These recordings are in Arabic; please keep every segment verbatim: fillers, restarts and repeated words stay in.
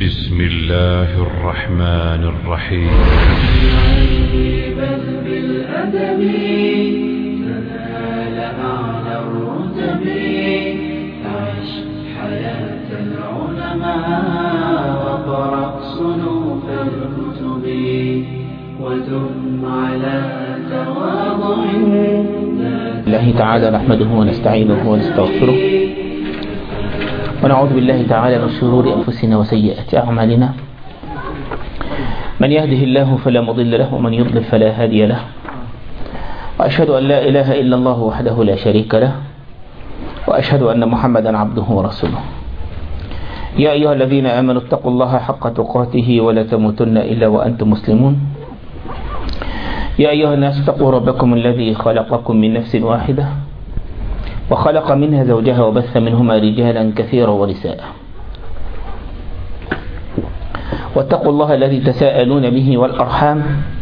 بسم الله الرحمن الرحيم. بل بالأدب تنال أعلى الرتب، عش حياة العلماء وقرأ صنوف الكتب، ودم على تواضع. الله تعالى نحمده ونستعينه ونستغفره ونعوذ بالله تعالى من شرور أنفسنا وسيئات أعمالنا. من يهده الله فلا مضل له ومن يضلل فلا هادي له، وأشهد أن لا إله إلا الله وحده لا شريك له، وأشهد أن محمدا عبده ورسوله. يا أيها الذين آمنوا اتقوا الله حق تقاته ولا تموتن إلا وأنتم مسلمون. يا أيها الناس اتقوا ربكم الذي خلقكم من نفس واحدة وخلق منها زوجها وبث منهما رجالا كثيرا ونساء، واتقوا الله الذي تساءلون به والأرحام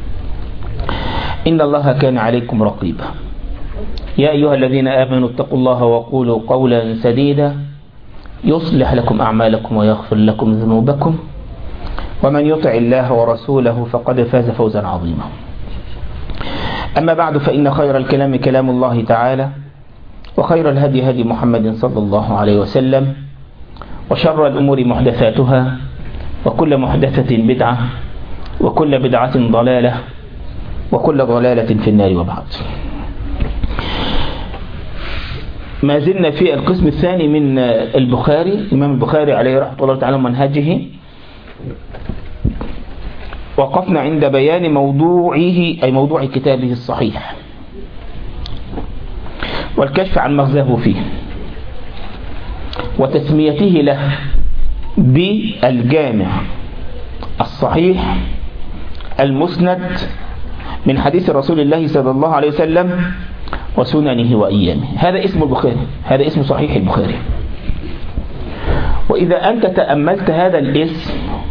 إن الله كان عليكم رقيبا. يا أيها الذين آمنوا اتقوا الله وقولوا قولا سديدا يصلح لكم أعمالكم ويغفر لكم ذنوبكم، ومن يطع الله ورسوله فقد فاز فوزا عظيما. أما بعد، فإن خير الكلام كلام الله تعالى، وخير الهدي هدي محمد صلى الله عليه وسلم، وشر الأمور محدثاتها، وكل محدثة بدعة، وكل بدعة ضلالة، وكل ضلالة في النار. وبعد، ما زلنا في القسم الثاني من البخاري، الإمام البخاري عليه رحمة الله تعالى منهجه. وقفنا عند بيان موضوعه، أي موضوع كتابه الصحيح، والكشف عن مغزاه فيه، وتسميته له بالجامع الصحيح المسند من حديث رسول الله صلى الله عليه وسلم وسننه وأيامه. هذا اسم البخاري، هذا اسم صحيح البخاري. وإذا أنت تأملت هذا الاسم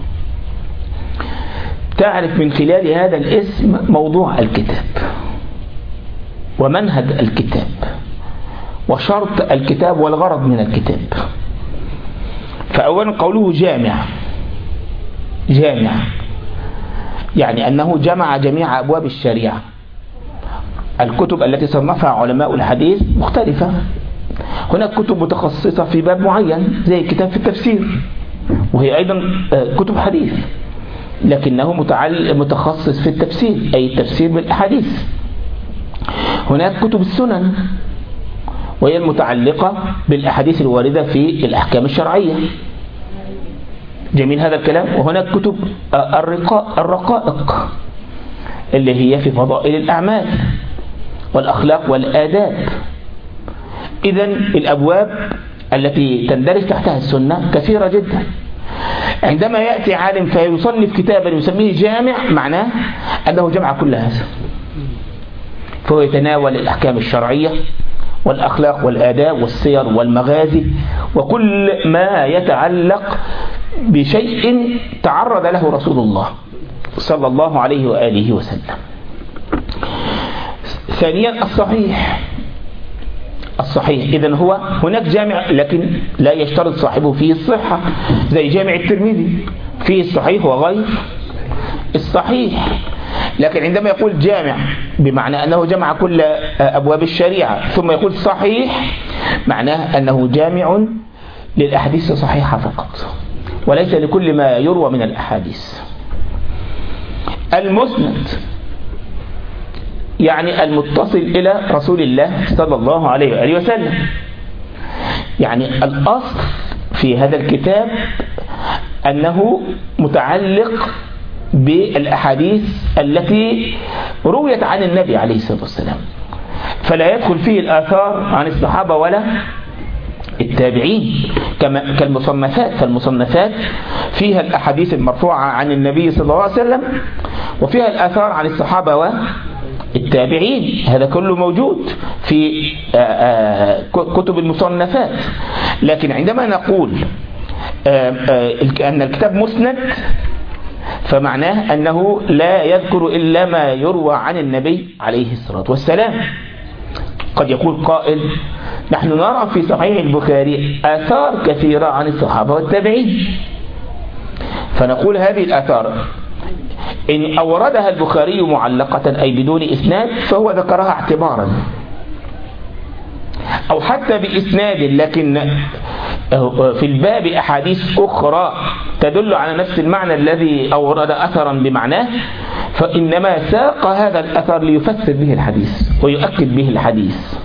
تعرف من خلال هذا الاسم موضوع الكتاب ومنهج الكتاب وشرط الكتاب والغرض من الكتاب. فأولا قوله جامع، جامع يعني أنه جمع جميع أبواب الشريعة. الكتب التي صنفها علماء الحديث مختلفة، هناك كتب متخصصة في باب معين زي كتاب في التفسير، وهي أيضا كتب حديث، لكنه متخصص في التفسير أي التفسير بالأحاديث. هناك كتب السنن وهي المتعلقة بالأحاديث الواردة في الأحكام الشرعية. جميل هذا الكلام. وهناك كتب الرقائق اللي هي في فضائل الأعمال والأخلاق والآداب. إذن الأبواب التي تندرج تحتها السنة كثيرة جدا. عندما يأتي عالم فيصنف كتابا يسميه جامع، معناه أنه جمع كل هذا، فهو يتناول الأحكام الشرعية والأخلاق والآداب والسير والمغازي وكل ما يتعلق بشيء تعرض له رسول الله صلى الله عليه وآله وسلم. ثانيا الصحيح، الصحيح إذن هو هناك جامع لكن لا يشترط صاحبه فيه الصحة، زي جامع الترمذي فيه الصحيح وغير الصحيح. لكن عندما يقول جامع بمعنى أنه جمع كل أبواب الشريعة، ثم يقول صحيح معناه أنه جامع للأحاديث الصحيحة فقط وليس لكل ما يروى من الأحاديث. المسند يعني المتصل إلى رسول الله صلى الله عليه وآله وسلم. يعني الأصل في هذا الكتاب أنه متعلق بالأحاديث التي رويت عن النبي عليه الصلاة والسلام، فلا يدخل فيه الآثار عن الصحابة ولا التابعين كما كالمصنفات. فالمصنفات فيها الأحاديث المرفوعة عن النبي صلى الله عليه وسلم، وفيها الآثار عن الصحابة والتابعين. هذا كله موجود في كتب المصنفات. لكن عندما نقول أن الكتاب مسند فمعناه أنه لا يذكر إلا ما يروى عن النبي عليه الصلاة والسلام. قد يقول قائل نحن نرى في صحيح البخاري آثار كثيرة عن الصحابة والتابعين، فنقول هذه الآثار إن أوردها البخاري معلقة أي بدون إسناد فهو ذكرها اعتبارا، أو حتى بإسناد لكن في الباب أحاديث أخرى تدل على نفس المعنى الذي أورد أثرا بمعناه، فإنما ساق هذا الأثر ليفسر به الحديث ويؤكد به الحديث.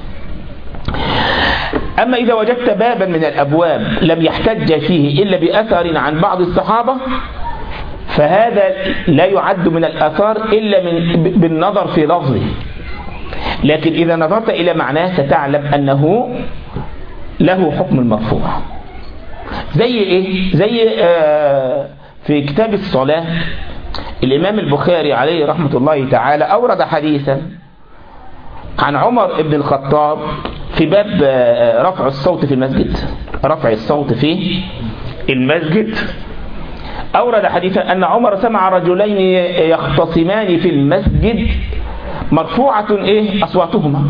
أما إذا وجدت بابا من الأبواب لم يحتج فيه إلا بأثر عن بعض الصحابة فهذا لا يعد من الآثار إلا من بالنظر في لفظه، لكن إذا نظرت إلى معناه ستعلم أنه له حكم المرفوع. زي إيه؟ زي آه في كتاب الصلاة الإمام البخاري عليه رحمة الله تعالى أورد حديثا عن عمر بن الخطاب في باب آه رفع الصوت في المسجد، رفع الصوت في المسجد. أورد حديثا أن عمر سمع رجلين يختصمان في المسجد مرفوعة إيه أصواتهما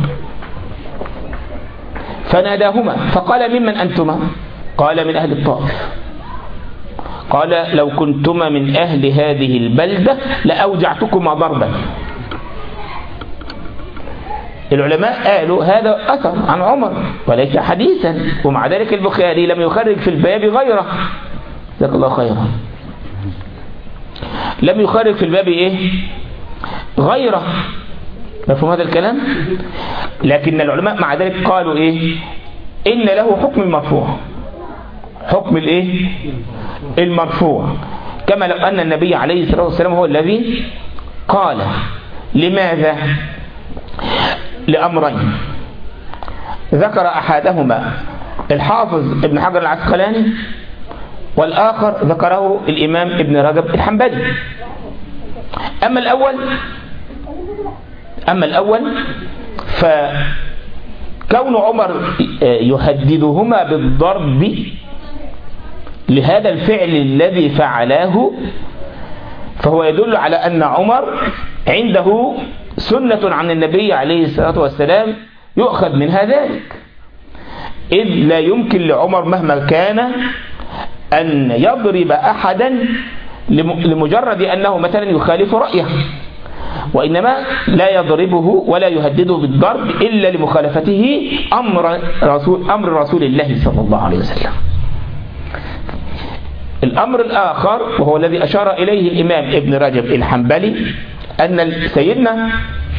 فناداهما فقال ممن أنتما؟ قال من أهل الطائف. قال لو كنتما من أهل هذه البلدة لأوجعتكما ضربا. العلماء قالوا هذا أثر عن عمر وليس حديثا، ومع ذلك البخاري لم يخرج في الباب غيره. جزاك الله خيرا. لم يخرج في الباب إيه غيره. مفهوم هذا الكلام؟ لكن العلماء مع ذلك قالوا إيه إن له حكم المرفوع، حكم الإيه المرفوع، كما لو أن النبي عليه الصلاة والسلام هو الذي قال. لماذا؟ لأمرين ذكر أحدهما الحافظ ابن حجر العسقلاني والآخر ذكره الإمام ابن رجب الحنبلي. أما الأول أما الأول فكون عمر يهددهما بالضرب لهذا الفعل الذي فعلاه فهو يدل على أن عمر عنده سنة عن النبي عليه الصلاة والسلام يؤخذ منها ذلك، إذ لا يمكن لعمر مهما كان أن يضرب أحدا لمجرد أنه مثلا يخالف رأيه، وإنما لا يضربه ولا يهدده بالضرب إلا لمخالفته أمر رسول, أمر رسول الله صلى الله عليه وسلم. الأمر الآخر وهو الذي أشار إليه الإمام ابن رجب الحنبلي أن سيدنا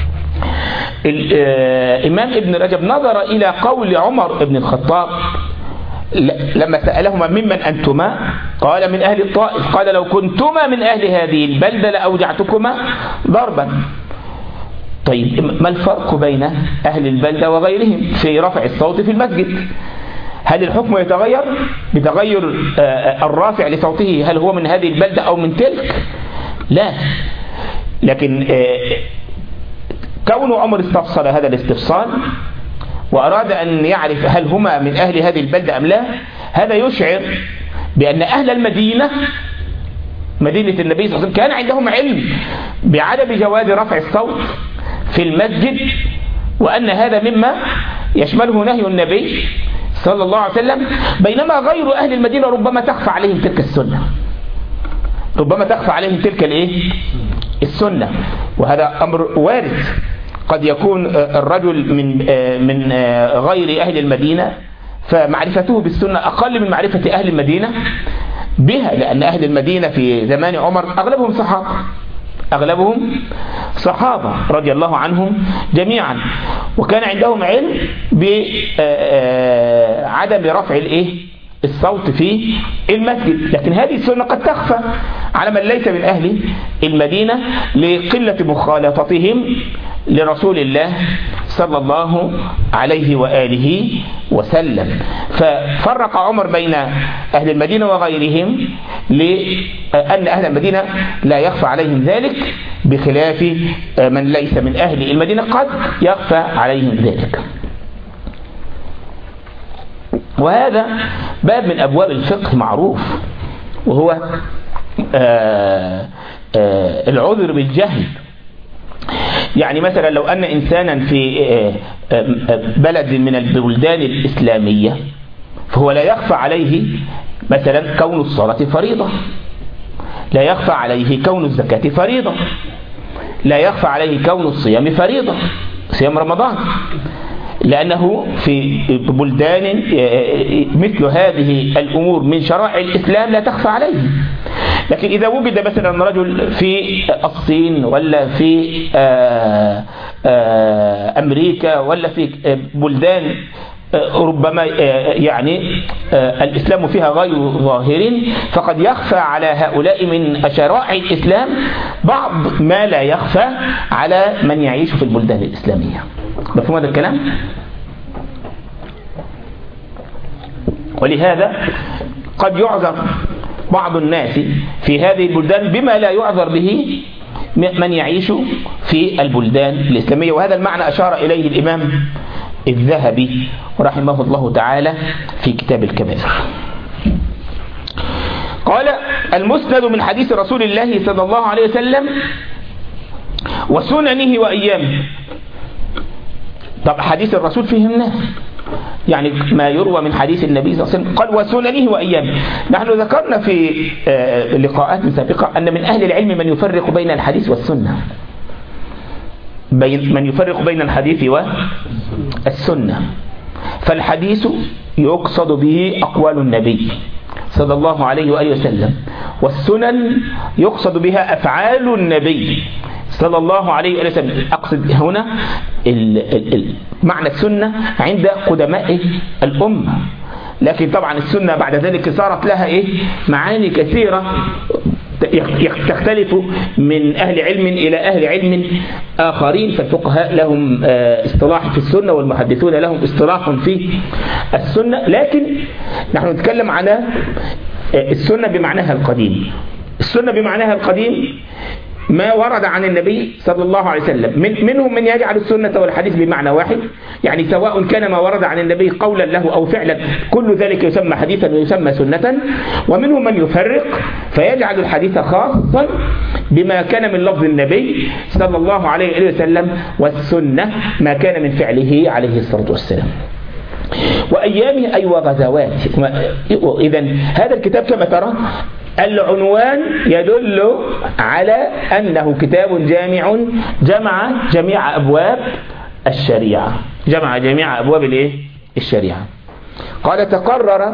الإمام ابن رجب نظر إلى قول عمر بن الخطاب لما سألهما ممن أنتما؟ قال من أهل الطائف. قال لو كنتما من أهل هذه البلدة لأوجعتكما ضربا. طيب ما الفرق بين أهل البلدة وغيرهم في رفع الصوت في المسجد؟ هل الحكم يتغير بتغير الرافع لصوته؟ هل هو من هذه البلدة أو من تلك؟ لا، لكن كون عمر استفصل هذا الاستفصال وأراد أن يعرف هل هما من أهل هذه البلدة أم لا، هذا يشعر بأن أهل المدينة مدينة النبي صلى الله عليه وسلم كان عندهم علم بعدم جواز رفع الصوت في المسجد، وأن هذا مما يشمله نهي النبي صلى الله عليه وسلم، بينما غير أهل المدينة ربما تخفى عليهم تلك السنة، ربما تخفى عليهم تلك الإيه؟ السنة. وهذا أمر وارد، قد يكون الرجل من من غير أهل المدينة فمعرفته بالسنة أقل من معرفة أهل المدينة بها، لأن أهل المدينة في زمان عمر أغلبهم صحابة أغلبهم صحابة رضي الله عنهم جميعا، وكان عندهم علم بعدم رفع الإيه؟ الصوت في المسجد. لكن هذه السنة قد تخفى على من ليس من أهل المدينة لقلة مخالطتهم لرسول الله صلى الله عليه وآله وسلم. ففرق عمر بين أهل المدينة وغيرهم لأن أهل المدينة لا يخفى عليهم ذلك، بخلاف من ليس من أهل المدينة قد يخفى عليهم ذلك. وهذا باب من أبواب الفقه معروف، وهو آآ آآ العذر بالجهل. يعني مثلا لو أن إنسانا في بلد من البلدان الإسلامية فهو لا يخفى عليه مثلا كون الصلاة فريضة، لا يخفى عليه كون الزكاة فريضة، لا يخفى عليه كون الصيام فريضة، صيام رمضان، لأنه في بلدان مثل هذه الأمور من شرائع الإسلام لا تخفى عليه. لكن إذا وجد مثلا رجل في الصين ولا في أمريكا ولا في بلدان ربما يعني الإسلام فيها غير ظاهر، فقد يخفى على هؤلاء من شرائع الإسلام بعض ما لا يخفى على من يعيش في البلدان الإسلامية. مفهوم هذا الكلام؟ ولهذا قد يعذر بعض الناس في هذه البلدان بما لا يعذر به من يعيش في البلدان الإسلامية. وهذا المعنى أشار إليه الإمام الذهبي رحمه الله تعالى في كتاب الكبائر. قال: المسند من حديث رسول الله صلى الله عليه وسلم وسننه وأيامه. طب حديث الرسول فيه الناس، يعني ما يروى من حديث النبي صلى الله عليه وسلم. قال: وسننه وأيامه. نحن ذكرنا في لقاءات سابقة أن من أهل العلم من يفرق بين الحديث والسنة، بين من يفرق بين الحديث والسنة. فالحديث يقصد به أقوال النبي صلى الله عليه وآله وسلم، والسنن يقصد بها أفعال النبي صلى الله عليه وآله وسلم. أقصد هنا معنى السنة عند قدماء الأمة، لكن طبعا السنة بعد ذلك صارت لها إيه؟ معاني كثيرة تختلف من أهل علم إلى أهل علم آخرين. فالفقهاء لهم اصطلاح في السنة والمحدثون لهم اصطلاح في السنة، لكن نحن نتكلم على السنة بمعناها القديم. السنة بمعناها القديم ما ورد عن النبي صلى الله عليه وسلم. من منهم من يجعل السنة والحديث بمعنى واحد، يعني سواء كان ما ورد عن النبي قولا له أو فعلا كل ذلك يسمى حديثا ويسمى سنة. ومنهم من يفرق فيجعل الحديث خاصا بما كان من لفظ النبي صلى الله عليه وسلم، والسنة ما كان من فعله عليه الصلاة والسلام. وأيامه أي وغزواته. إذن هذا الكتاب كما ترى العنوان يدل على أنه كتاب جامع، جمع جميع أبواب الشريعة، جمع جميع أبواب الإيه؟ الشريعة. قال: تقرر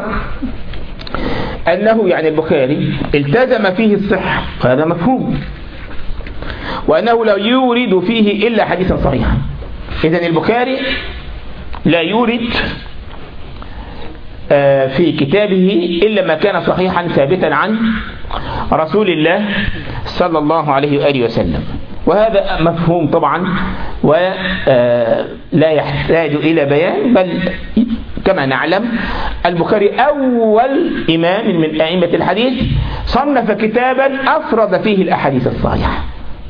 أنه يعني البخاري التزم فيه الصحة، هذا مفهوم، وأنه لا يورد فيه إلا حديثا صحيحا. إذن البخاري لا يورد في كتابه إلا ما كان صحيحا ثابتا عن رسول الله صلى الله عليه وآله وسلم. وهذا مفهوم طبعا ولا يحتاج إلى بيان، بل كما نعلم البخاري أول إمام من أئمة الحديث صنف كتابا أفرد فيه الأحاديث الصحيحة.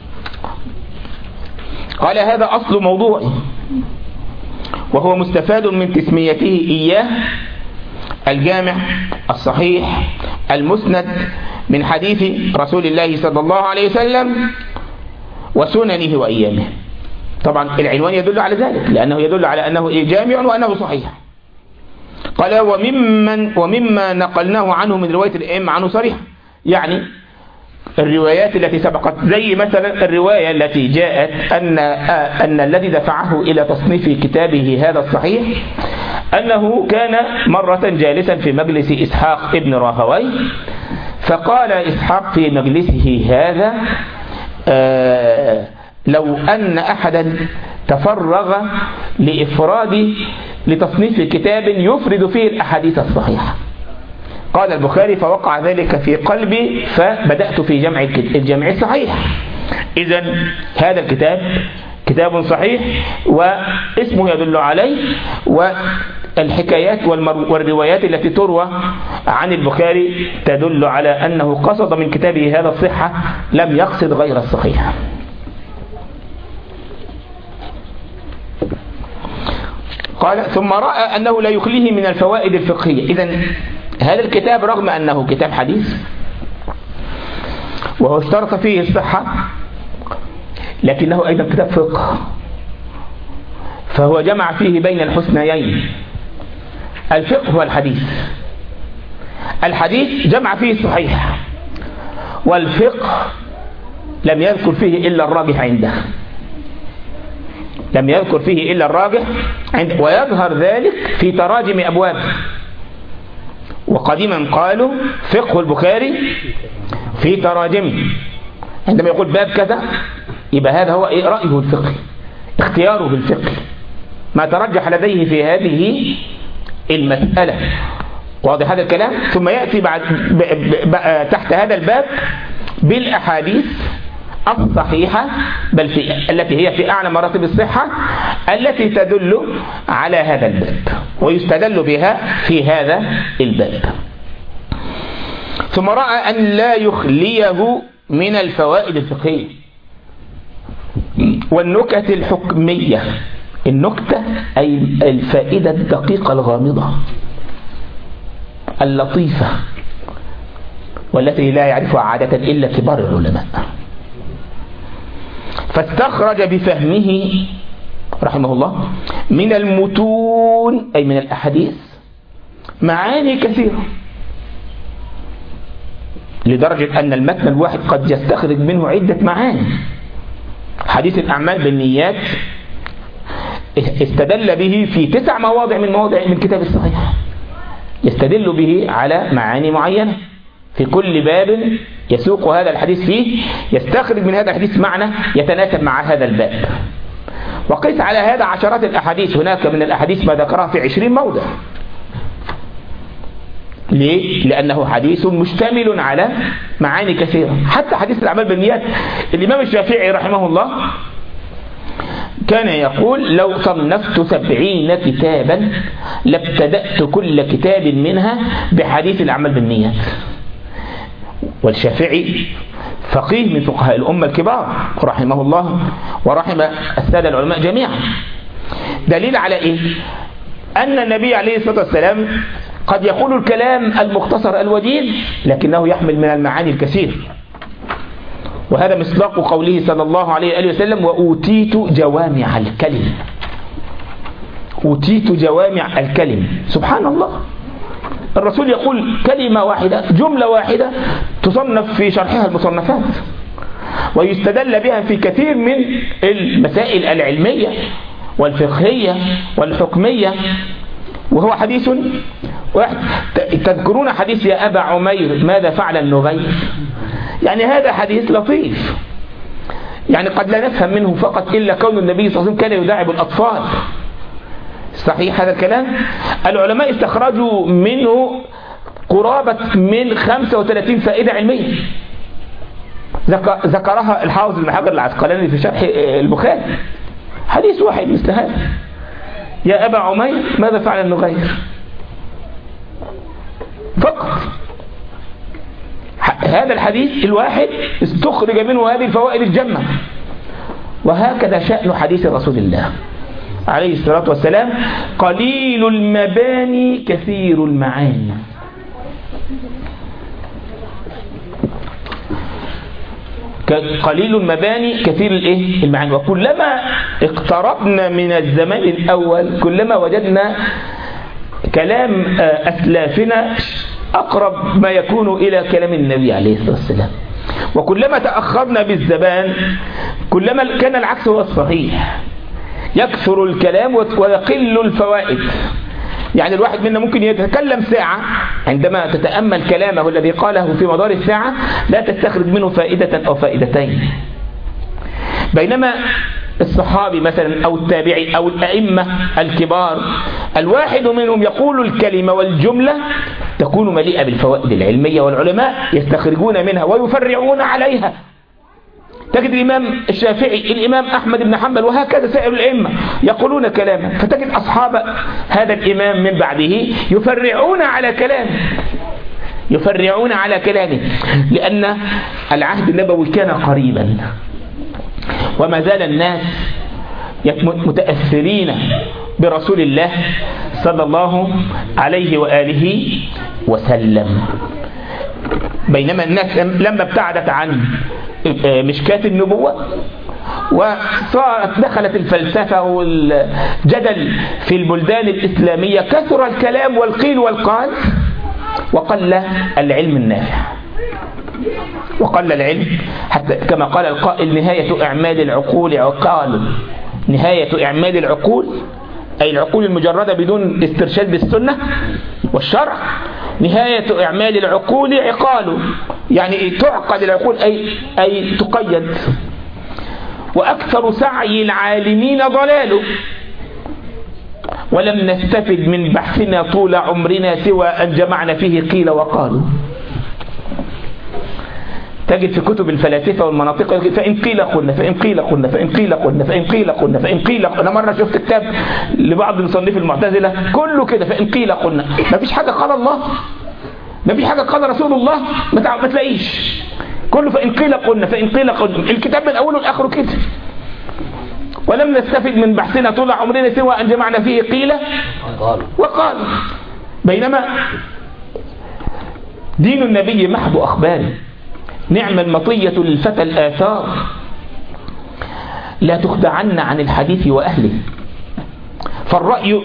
قال: هذا أصل موضوعي، وهو مستفاد من تسميته إياه الجامع الصحيح المسند من حديث رسول الله صلى الله عليه وسلم وسننه وأيامه. طبعا العنوان يدل على ذلك، لأنه يدل على أنه جامع وأنه صحيح. قال: وممن ومما نقلناه عنه من رواية الأئمة عنه صريح، يعني الروايات التي سبقت، زي مثلا الرواية التي جاءت أن أن الذي دفعه إلى تصنيف كتابه هذا الصحيح أنه كان مرة جالسا في مجلس إسحاق ابن راهوي، فقال إسحاق في مجلسه هذا: آه لو أن أحدا تفرغ لإفراد لتصنيف كتاب يفرد فيه الأحاديث الصحيحة. قال البخاري: فوقع ذلك في قلبي فبدأت في جمع الجمع الصحيح. إذن هذا الكتاب كتاب صحيح واسمه يدل عليه، والحكايات والروايات التي تروى عن البخاري تدل على أنه قصد من كتابه هذا الصحة، لم يقصد غير الصحيح. قال: ثم رأى أنه لا يخليه من الفوائد الفقهية. إذن هذا الكتاب رغم أنه كتاب حديث وهو اشترط فيه الصحة، لكنه أيضا كتاب فقه، فهو جمع فيه بين الحسنيين، الفقه والحديث. الحديث جمع فيه الصحيح، والفقه لم يذكر فيه إلا الراجح عنده، لم يذكر فيه إلا الراجح عنده، ويظهر ذلك في تراجم أبوابه. وقديما قالوا فقه البخاري في تراجمه، عندما يقول باب كذا يبقى هذا هو إيه رأيه الفقهي، اختياره الفقهي، ما ترجح لديه في هذه المسألة. واضح هذا الكلام؟ ثم يأتي بعد ب ب ب تحت هذا الباب بالأحاديث الصحيحة، بل في التي هي في أعلى مراتب الصحة، التي تدل على هذا الباب ويستدل بها في هذا الباب. ثم رأى أن لا يخليه من الفوائد الفقهية والنكت الحكمية. النكتة أي الفائدة الدقيقة الغامضة اللطيفة، والتي لا يعرفها عادة إلا كبار العلماء. فاستخرج بفهمه رحمه الله من المتون أي من الأحاديث معاني كثيرة، لدرجة أن المتن الواحد قد يستخرج منه عدة معاني. حديث الأعمال بالنيات استدل به في تسع مواضع من مواضع من كتاب الصحيح، يستدل به على معاني معينة في كل باب يسوق هذا الحديث فيه، يستخرج من هذا الحديث معنى يتناسب مع هذا الباب. وقيس على هذا عشرات الأحاديث، هناك من الأحاديث ما ذكرها في عشرين موضع. ليه؟ لأنه حديث مشتمل على معاني كثيرة. حتى حديث الأعمال بالنيات الإمام الشافعي رحمه الله كان يقول لو صنفت سبعين كتابا لابتدأت كل كتاب منها بحديث الأعمال بالنيات. والشافعي فقيه من فقهاء الأمة الكبار رحمه الله ورحم السادة العلماء جميعا. دليل على إيه؟ أن النبي عليه الصلاة والسلام قد يقول الكلام المختصر الوجيز لكنه يحمل من المعاني الكثير، وهذا مصداق قوله صلى الله عليه وآله وسلم وأوتيت جوامع الكلم. أوتيت جوامع الكلم، سبحان الله. الرسول يقول كلمة واحدة، جملة واحدة تصنف في شرحها المصنفات، ويستدل بها في كثير من المسائل العلمية والفقهية والحكمية. وهو حديث واحد. تذكرون حديث يا أبا عمير ماذا فعل النغير؟ يعني هذا حديث لطيف، يعني قد لا نفهم منه فقط إلا كون النبي صلى الله عليه وسلم كان يداعب الأطفال. صحيح هذا الكلام؟ العلماء استخرجوا منه قرابة من خمسة وثلاثين فائدة علمية ذكرها الحافظ ابن حجر العسقلاني في شرح البخاري. حديث واحد مثل هذا يا أبا عمير ماذا فعل النغير فقط. هذا الحديث الواحد استخرج منه هذه الفوائد الجمة. وهكذا شأن حديث رسول الله عليه الصلاة والسلام قليل المباني كثير المعاني. قليل المباني كثير الايه المعاني. وكلما اقتربنا من الزمان الأول كلما وجدنا كلام أسلافنا أقرب ما يكون إلى كلام النبي عليه الصلاة والسلام، وكلما تأخرنا بالزمان كلما كان العكس هو الصحيح، يكثر الكلام ويقل الفوائد. يعني الواحد منا ممكن يتكلم ساعة، عندما تتأمل كلامه الذي قاله في مدار الساعة لا تستخرج منه فائدة أو فائدتين، بينما الصحابي مثلا أو التابعي أو الأئمة الكبار الواحد منهم يقول الكلمة والجملة تكون مليئة بالفوائد العلمية، والعلماء يستخرجون منها ويفرعون عليها. تجد الإمام الشافعي، الإمام أحمد بن حنبل، وهكذا سائر الأئمة يقولون كلاما، فتجد أصحاب هذا الإمام من بعده يفرعون على كلامه يفرعون على كلامه لأن العهد النبوي كان قريبا، وما زال الناس متأثرين برسول الله صلى الله عليه وآله وسلم. بينما الناس لما ابتعدت عن مشكاة النبوة وصارت دخلت الفلسفة والجدل في البلدان الإسلامية كثر الكلام والقيل والقال وقل العلم النافع. وقل العلم، حتى كما قال القائل نهاية إعمال العقول عقال. نهاية إعمال العقول أي العقول المجردة بدون استرشاد بالسنة والشرع، نهاية إعمال العقول عقال، يعني تعقد العقول أي, أي تقيد. وأكثر سعي العالمين ضلاله، ولم نستفد من بحثنا طول عمرنا سوى أن جمعنا فيه قيل وقالوا. تجد في كتب الفلاسفة والمناطق فإن قيل قلنا فإن قيل قلنا فإن قيل قلنا فإن قيل قلنا فإن قيل قلنا. أنا مرة شفت كتاب لبعض مصنف المعتزلة كله كده فإن قيل قلنا، ما فيش حاجة قال الله، ما فيش حاجة قال رسول الله، ما تلاقيش، كله فإن قيل قلنا فإن قيل قلنا. الكتاب من أوله لآخره كده. ولم نستفد من بحثنا طول عمرنا سوى أن جمعنا فيه قيل وقال. بينما دين النبي محض أخبار، نعم المطية للفتى الآثار، لا تخدعن عن الحديث وأهله. فالرأي,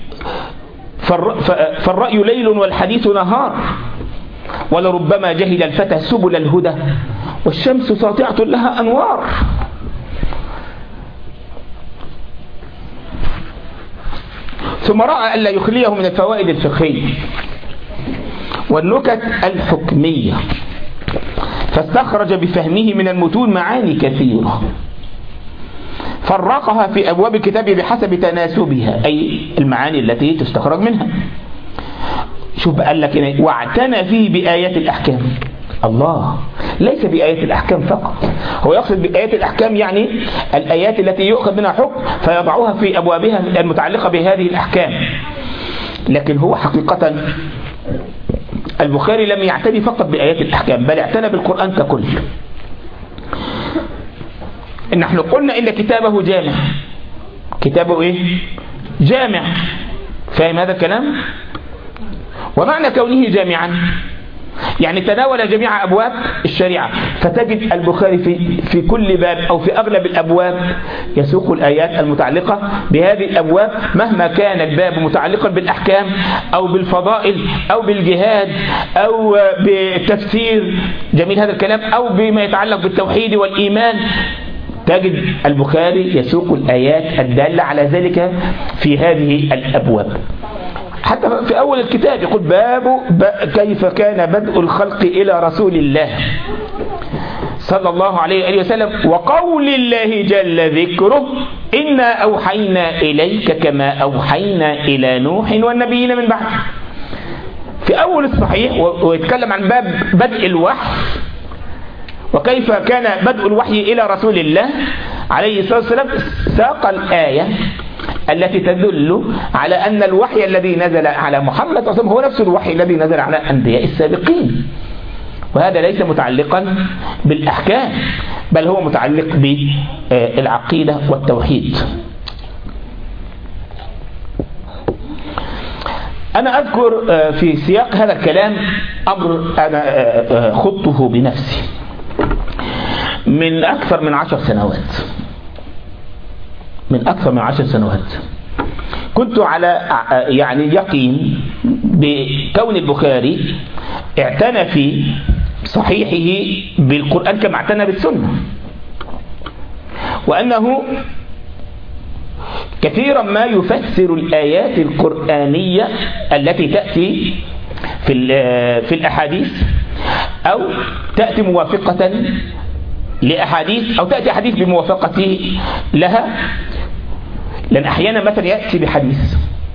فالرأي ليل والحديث نهار، ولربما جهل الفتى سبل الهدى، والشمس ساطعة لها أنوار. ثم رأى ألا يخليه من الفوائد الفقهية والنكت الحكمية، فاستخرج بفهمه من المتون معاني كثيرة، فرقها في أبواب الكتاب بحسب تناسبها، أي المعاني التي تستخرج منها. شوف قال لك واعتنى فيه بآيات الأحكام. الله، ليس بآيات الأحكام فقط، هو يقصد بآيات الأحكام يعني الآيات التي يؤخذ منها حكم فيضعوها في أبوابها المتعلقة بهذه الأحكام. لكن هو حقيقة البخاري لم يعتني فقط بآيات الأحكام، بل اعتنى بالقرآن ككل. نحن قلنا إن كتابه جامع. كتابه إيه؟ جامع. فاهم هذا الكلام؟ ومعنى كونه جامعا يعني تناول جميع أبواب الشريعة، فتجد البخاري في, في كل باب أو في أغلب الأبواب يسوق الآيات المتعلقة بهذه الأبواب، مهما كان الباب متعلقا بالأحكام أو بالفضائل أو بالجهاد أو بالتفسير، جميل هذا الكلام، أو بما يتعلق بالتوحيد والإيمان. تجد البخاري يسوق الآيات الدالة على ذلك في هذه الأبواب. حتى في أول الكتاب يقول باب كيف كان بدء الخلق إلى رسول الله صلى الله عليه وسلم، وقول الله جل ذكره إنا أوحينا إليك كما أوحينا إلى نوح والنبيين من بعد. في أول الصحيح ويتكلم عن باب بدء الوحي وكيف كان بدء الوحي إلى رسول الله عليه الصلاة والسلام، ساق الآية التي تدل على أن الوحي الذي نزل على محمد صلى الله عليه وسلم هو نفس الوحي الذي نزل على الأنبياء السابقين. وهذا ليس متعلقا بالأحكام، بل هو متعلق بالعقيدة والتوحيد. أنا أذكر في سياق هذا الكلام أمر أنا خضته بنفسي من أكثر من عشر سنوات من أكثر من عشر سنوات كنت على يعني يقين بكون البخاري اعتنى في صحيحه بالقرآن كما اعتنى بالسنة، وأنه كثيرا ما يفسر الآيات القرآنية التي تأتي في في الأحاديث أو تأتي موافقة لأحاديث أو تأتي حديث بموافقته لها. لأن أحيانا مثلا يأتي بحديث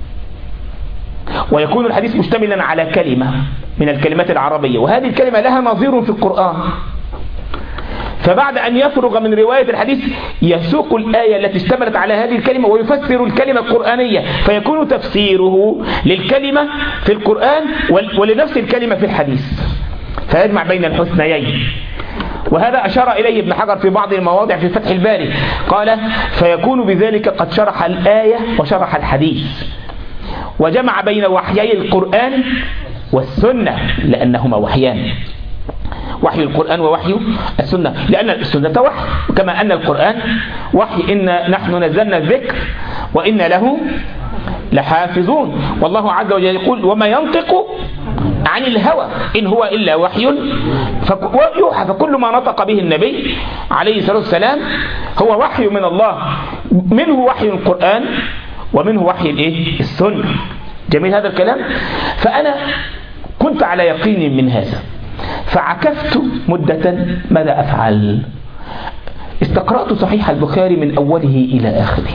ويكون الحديث مشتملا على كلمة من الكلمات العربية، وهذه الكلمة لها نظير في القرآن، فبعد أن يفرغ من رواية الحديث يسوق الآية التي اشتملت على هذه الكلمة ويفسر الكلمة القرآنية، فيكون تفسيره للكلمة في القرآن ولنفس الكلمة في الحديث، فيجمع بين الحسنيين. وهذا أشار إليه ابن حجر في بعض المواضع في فتح الباري، قال فيكون بذلك قد شرح الآية وشرح الحديث، وجمع بين وحيي القرآن والسنة لأنهما وحيان، وحي القرآن ووحي السنة، لأن السنة وحي كما أن القرآن وحي. إن نحن نزلنا الذكر وإن له لحافظون، والله عز وجل يقول وما ينطق عن الهوى، إن هو إلا وحي يوحى. فكل ما نطق به النبي عليه الصلاة والسلام هو وحي من الله، منه وحي القرآن ومنه وحي الإيه؟ السنة. جميل هذا الكلام. فأنا كنت على يقين من هذا، فعكفت مدة. ماذا أفعل؟ استقرأت صحيح البخاري من أوله إلى آخره.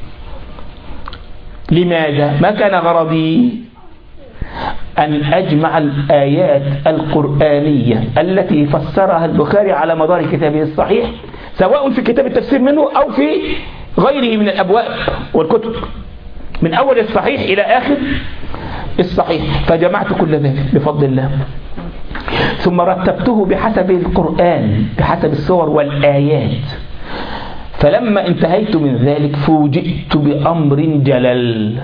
لماذا؟ ما كان غرضي أن أجمع الآيات القرآنية التي فسرها البخاري على مدار كتابه الصحيح، سواء في كتاب التفسير منه أو في غيره من الأبواب والكتب، من أول الصحيح إلى آخر الصحيح. فجمعت كل ذلك بفضل الله، ثم رتبته بحسب القرآن، بحسب السور والآيات. فلما انتهيت من ذلك فوجئت بأمر جلل.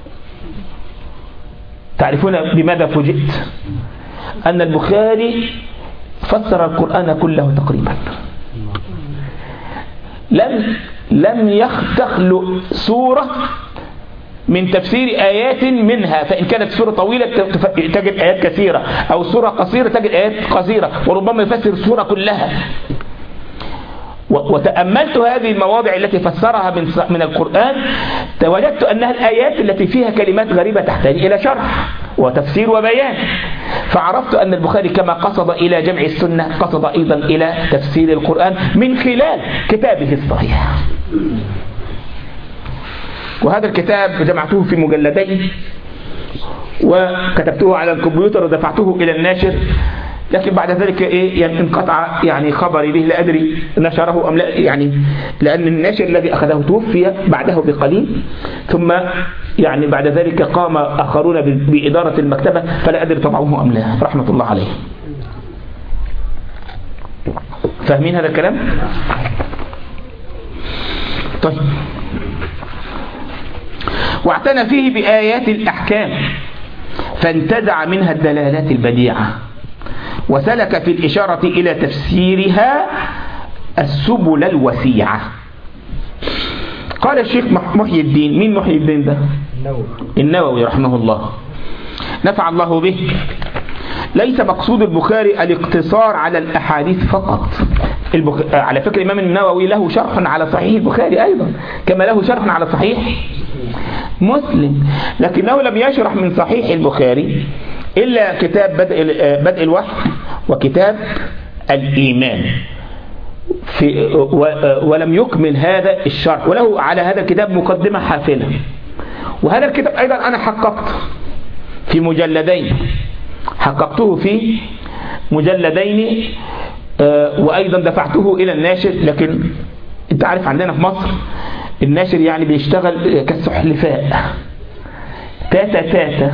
تعرفون بماذا فوجئت؟ أن البخاري فسر القرآن كله تقريبا، لم لم يخلق سورة من تفسير آيات منها، فإن كانت سورة طويلة تجد آيات كثيرة، أو سورة قصيرة تجد آيات قصيرة، وربما يفسر السورة كلها. وتأملت هذه المواضع التي فسرها من من القرآن، وجدت أنها الآيات التي فيها كلمات غريبة تحتاج إلى شرح وتفسير وبيان. فعرفت أن البخاري كما قصد إلى جمع السنة قصد أيضا إلى تفسير القرآن من خلال كتابه الصحيح. وهذا الكتاب جمعته في مجلدين، وكتبته على الكمبيوتر ودفعته إلى الناشر، لكن بعد ذلك إيه يعني انقطع يعني خبري به، لا أدري نشره أم لا، يعني لأن الناشر الذي أخذه توفي بعده بقليل، ثم يعني بعد ذلك قام آخرون بإدارة المكتبة، فلا أدري طبعوه أم لا، رحمة الله عليه. فاهمين هذا الكلام؟ طيب. واعتنى فيه بآيات الأحكام، فانتزع منها الدلالات البديعة، وسلك في الإشارة إلى تفسيرها السبل الوسيعة. قال الشيخ محي الدين، مين محي الدين ده؟ النووي. النووي رحمه الله، نفع الله به. ليس مقصود البخاري الاقتصار على الأحاديث فقط. البخ... على فكرة الإمام النووي له شرح على صحيح البخاري أيضا، كما له شرح على صحيح مسلم، لكنه لم يشرح من صحيح البخاري إلا كتاب بدء, بدء الوحي وكتاب الإيمان في ولم يكمل هذا الشرح، وله على هذا الكتاب مقدمة حافلة. وهذا الكتاب أيضا أنا حققته في مجلدين، حققته في مجلدين وأيضا دفعته إلى الناشر. لكن أنت عارف عندنا في مصر الناشر يعني بيشتغل كالسحلفاء، تاتا تاتا،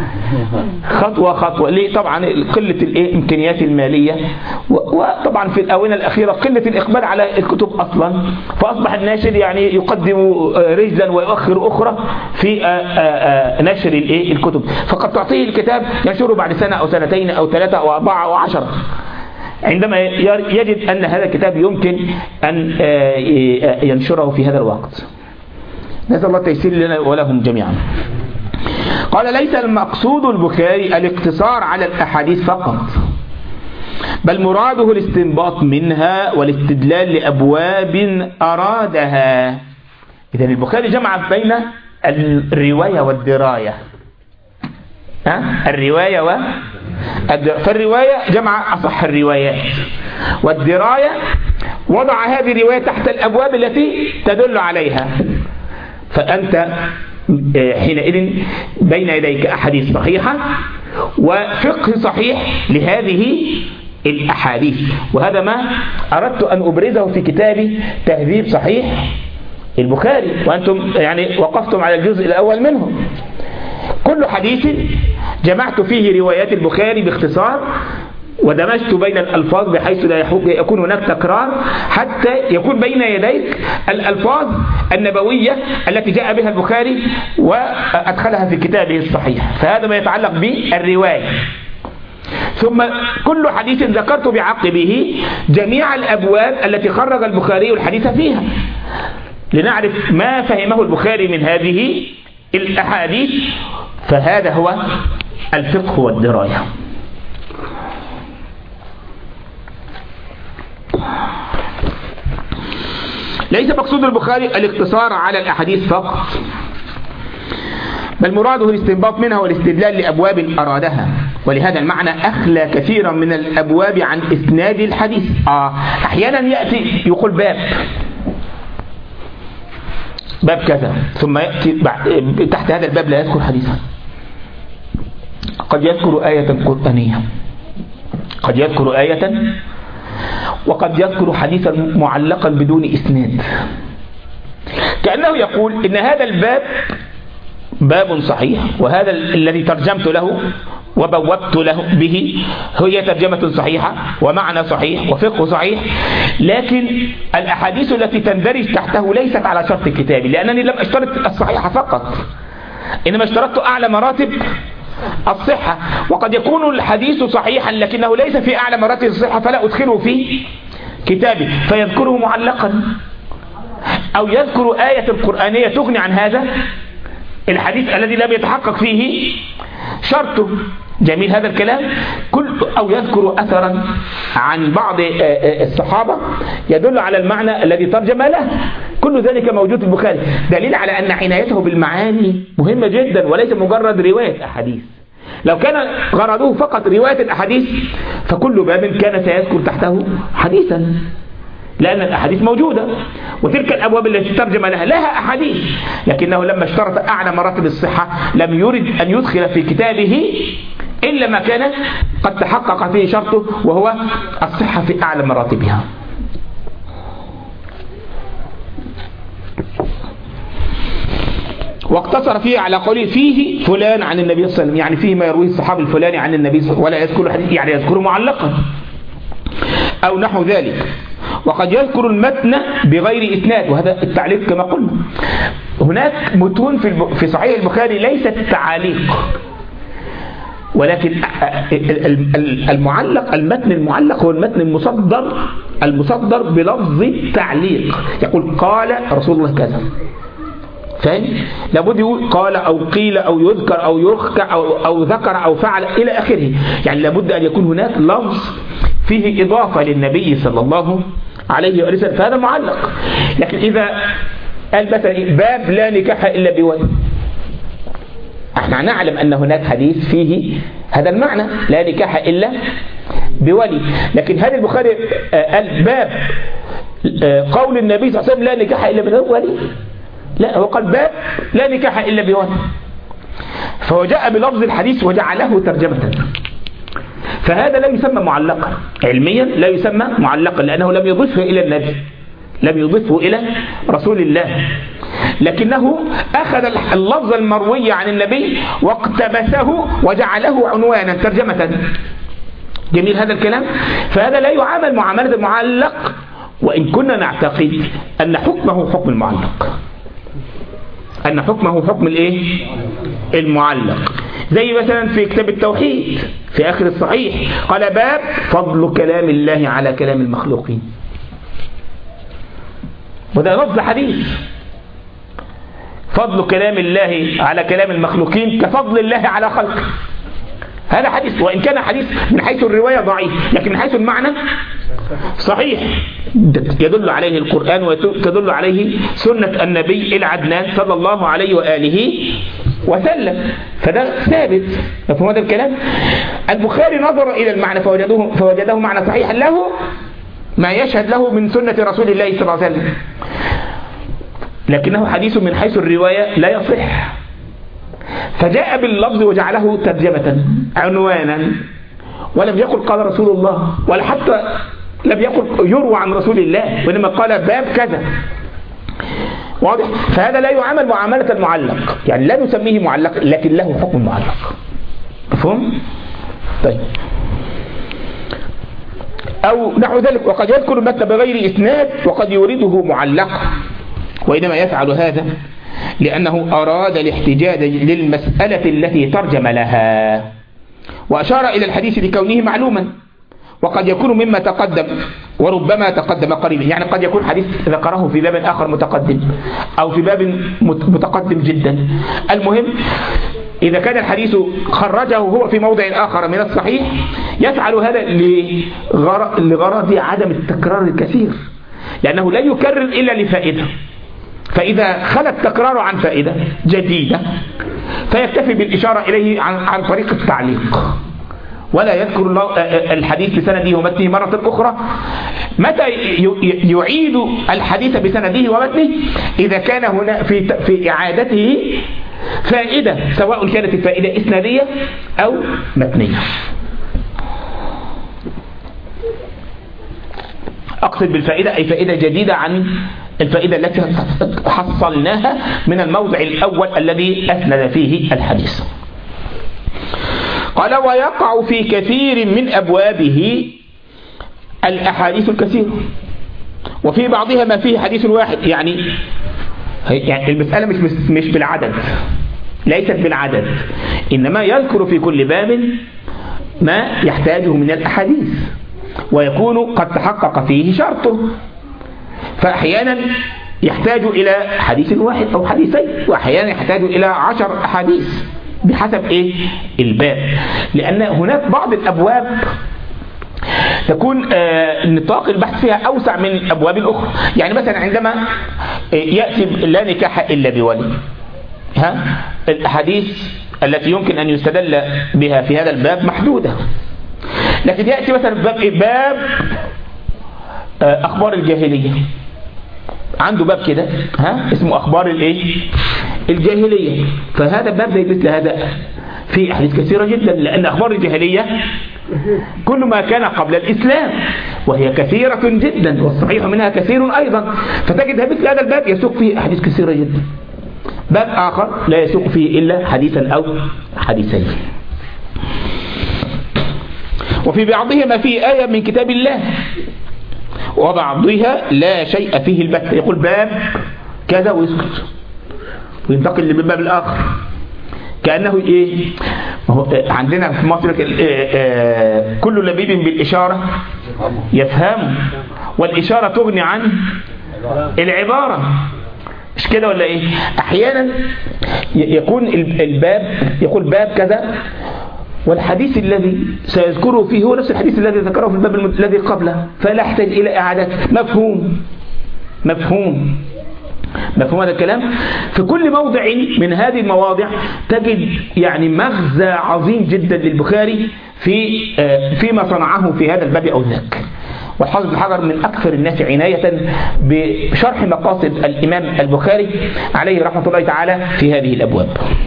خطوة خطوة. ليه؟ طبعا قلة الإمكانيات المالية، وطبعا في الآونة الأخيرة قلة الإقبال على الكتب أصلا، فأصبح الناشر يعني يقدم رجلا ويؤخر أخرى في نشر الكتب. فقد تعطيه الكتاب ينشره بعد سنة أو سنتين أو ثلاثة أو أربعة أو عشرة، عندما يجد أن هذا الكتاب يمكن أن ينشره في هذا الوقت. نسأل الله التيسير لنا ولهم جميعا. قال: ليس المقصود البخاري الاقتصار على الأحاديث فقط، بل مراده الاستنباط منها والاستدلال لأبواب أرادها. إذن البخاري جمع بين الرواية والدراية. أه؟ الرواية و فالرواية جمع أصح الروايات، والدراية وضع هذه الرواية تحت الأبواب التي تدل عليها. فأنت حينئذ بين يديك أحاديث صحيحة وفقه صحيح لهذه الأحاديث. وهذا ما أردت أن أبرزه في كتابي تهذيب صحيح البخاري، وأنتم يعني وقفتم على الجزء الأول منه. كل حديث جمعت فيه روايات البخاري باختصار، ودمجت بين الألفاظ بحيث لا يكون هناك تكرار، حتى يكون بين يديك الألفاظ النبوية التي جاء بها البخاري وأدخلها في كتابه الصحيح. فهذا ما يتعلق بالرواية. ثم كل حديث ذكرت بعقبه جميع الأبواب التي خرج البخاري الحديث فيها، لنعرف ما فهمه البخاري من هذه الأحاديث. فهذا هو الفقه والدراية. ليس مقصود البخاري الاقتصار على الأحاديث فقط، بل مراده الاستنباط منها والاستدلال لأبواب أرادها، ولهذا المعنى أخلى كثيرا من الأبواب عن إسناد الحديث. آه أحيانا يأتي يقول باب باب كذا، ثم يأتي بعد تحت هذا الباب لا يذكر حديثا، قد يذكر آية قرآنية، قد يذكر آية، وقد يذكر حديثا معلقا بدون إسناد، كأنه يقول إن هذا الباب باب صحيح، وهذا الذي ترجمت له وبوبت له به هي ترجمة صحيحة ومعنى صحيح وفقه صحيح، لكن الأحاديث التي تندرج تحته ليست على شرط كتابي، لأنني لم أشترط الصحيحة فقط، إنما اشترطت أعلى مراتب الصحة. وقد يكون الحديث صحيحا لكنه ليس في أعلى مراتب الصحة، فلا أدخله في كتابي فيذكره معلقا، أو يذكر آية القرآنية تغني عن هذا الحديث الذي لم يتحقق فيه شرطه. جميل هذا الكلام. كل أو يذكر أثرا عن بعض الصحابة يدل على المعنى الذي ترجم له، كل ذلك موجود في البخاري، دليل على أن عنايته بالمعاني مهمة جدا وليس مجرد رواية أحاديث. لو كان غرضه فقط رواية الأحاديث فكل باب كان سيذكر تحته حديثا، لأن الأحاديث موجودة، وتلك الأبواب التي ترجم لها لها أحاديث، لكنه لما اشترط أعلى مراتب الصحة لم يرد أن يدخل في كتابه إلا ما كان قد تحقق فيه شرطه، وهو الصحة في أعلى مراتبها. واقتصر فيه على قوله فيه فلان عن النبي صلى الله عليه وسلم، يعني فيه ما يرويه الصحابي الفلاني عن النبي صلى الله عليه وسلم، ولا يذكر الحديث يعني يذكره معلقا أو نحو ذلك. وقد يذكر المتن بغير إسناد، وهذا التعليق كما قلنا. هناك متون في صحيح البخاري ليست تعاليق، ولكن المعلق المتن المعلق هو المتن المصدر المصدر بلفظ التعليق، يقول قال رسول الله كذا، فاهم؟ لابد يقول قال أو قيل أو يذكر أو يرخى أو, أو ذكر أو فعل إلى آخره، يعني لابد أن يكون هناك لفظ فيه إضافة للنبي صلى الله عليه وسلم، فهذا معلق. لكن إذا قال مثلا باب لا نكاح إلا بولي، احنا نعلم أن هناك حديث فيه هذا المعنى لا نكاح إلا بولي، لكن هذا البخاري قال باب قول النبي صلى الله عليه وسلم لا نكاح إلا بولي، لا، هو قال باب لا نكاح إلا بولي، فهو جاء بلفظ الحديث وجعله ترجمة، فهذا لا يسمى معلقا علميا، لا يسمى معلقا لأنه لم يضفه إلى النبي، لم يضفه إلى رسول الله، لكنه أخذ اللفظ المروي عن النبي واقتبسه وجعله عنوانا ترجمة. جميل هذا الكلام. فهذا لا يعامل معاملة المعلق، وإن كنا نعتقد أن حكمه حكم المعلق، أن حكمه حكم الإيه؟ المعلق. زي مثلا في كتاب التوحيد في آخر الصحيح قال باب فضل كلام الله على كلام المخلوقين، وده لفظ حديث، فضل كلام الله على كلام المخلوقين كفضل الله على خلقه، هذا حديث، وإن كان حديث من حيث الرواية ضعيف، لكن من حيث المعنى صحيح، يدل عليه القرآن وتدل عليه سنة النبي العدنان صلى الله عليه وآله وسلم، فده ثابت. مفهوم هذا الكلام؟ البخاري نظر إلى المعنى فوجده, فوجده معنى صحيحا له ما يشهد له من سنة رسول الله صلى الله عليه وسلم، لكنه حديث من حيث الرواية لا يصح، فجاء باللفظ وجعله ترجمة عنوانا، ولم يقل قال رسول الله، ولا حتى لم يقل يروى عن رسول الله، وإنما قال باب كذا. واضح؟ فهذا لا يعامل معاملة المعلق، يعني لا نسميه معلق لكن له حكم المعلق. مفهوم؟ طيب. أو نحو ذلك. وقد يذكر المتن بغير إسناد وقد يورده معلقا، وإنما يفعل هذا لأنه أراد الاحتجاج للمسألة التي ترجم لها، وأشار إلى الحديث لكونه معلوما، وقد يكون مما تقدم وربما تقدم قريبا، يعني قد يكون حديث ذكره في باب آخر متقدم أو في باب متقدم جدا. المهم إذا كان الحديث خرجه هو في موضع آخر من الصحيح يفعل هذا لغرض عدم التكرار الكثير، لأنه لا يكرر إلا لفائدة. فإذا خلى التكرار عن فائدة جديدة فيكتفي بالإشارة إليه عن, عن طريق التعليق، ولا يذكر الله الحديث بسنده ومتنه مرة أخرى. متى يعيد الحديث بسنده ومتنه؟ إذا كان هنا في في إعادته فائدة، سواء كانت الفائدة إسنادية أو متنية. أقصد بالفائدة أي فائدة جديدة عن الفائدة التي حصلناها من الموضع الأول الذي أسند فيه الحديث. قال: ويقع في كثير من أبوابه الأحاديث الكثيرة، وفي بعضها ما فيه حديث واحد. يعني يعني المسألة مش مش بالعدد، ليست بالعدد، إنما يذكر في كل باب ما يحتاجه من الأحاديث، ويكون قد تحقق فيه شرطه. فأحيانا يحتاج إلى حديث واحد أو حديثين، وأحيانا يحتاج إلى عشر أحاديث بحسب إيه الباب، لأن هناك بعض الأبواب تكون آه نطاق البحث فيها أوسع من الأبواب الأخرى. يعني مثلا عندما آه يأتي لا نكاح إلا بولي، ها الأحاديث التي يمكن أن يستدل بها في هذا الباب محدودة. لكن يأتي مثلا باب إيه؟ باب آه أخبار الجاهلية، عنده باب كده ها اسمه أخبار الإيه الجاهلية. فهذا الباب زي مثل هذا في أحاديث كثيرة جدا، لأن أخبار الجاهلية كل ما كان قبل الإسلام، وهي كثيرة جدا، والصحيح منها كثير أيضا. فتجد مثل هذا الباب يسوق فيه أحاديث كثيرة جدا. باب آخر لا يسوق فيه إلا حديثا أو حديثين. وفي بعضها ما فيه آية من كتاب الله، وبعضها لا شيء فيه البتة. يقول باب كذا ويسكت وينتقل للباب الآخر، كأنه إيه عندنا في مصر كل لبيب بالإشارة يفهم، والإشارة تغني عن العبارة، مش كده ولا إيه؟ أحيانا يكون الباب يقول باب كذا، والحديث الذي سيذكره فيه هو نفس الحديث الذي ذكره في الباب الذي قبله، فلا يحتاج إلى إعادة. مفهوم مفهوم مفهوم هذا الكلام. في كل موضع من هذه المواضع تجد يعني مغزى عظيم جدا للبخاري في فيما صنعه في هذا الباب أو ذاك. والحافظ بن حجر من أكثر الناس عناية بشرح مقاصد الإمام البخاري عليه رحمة الله تعالى في هذه الأبواب.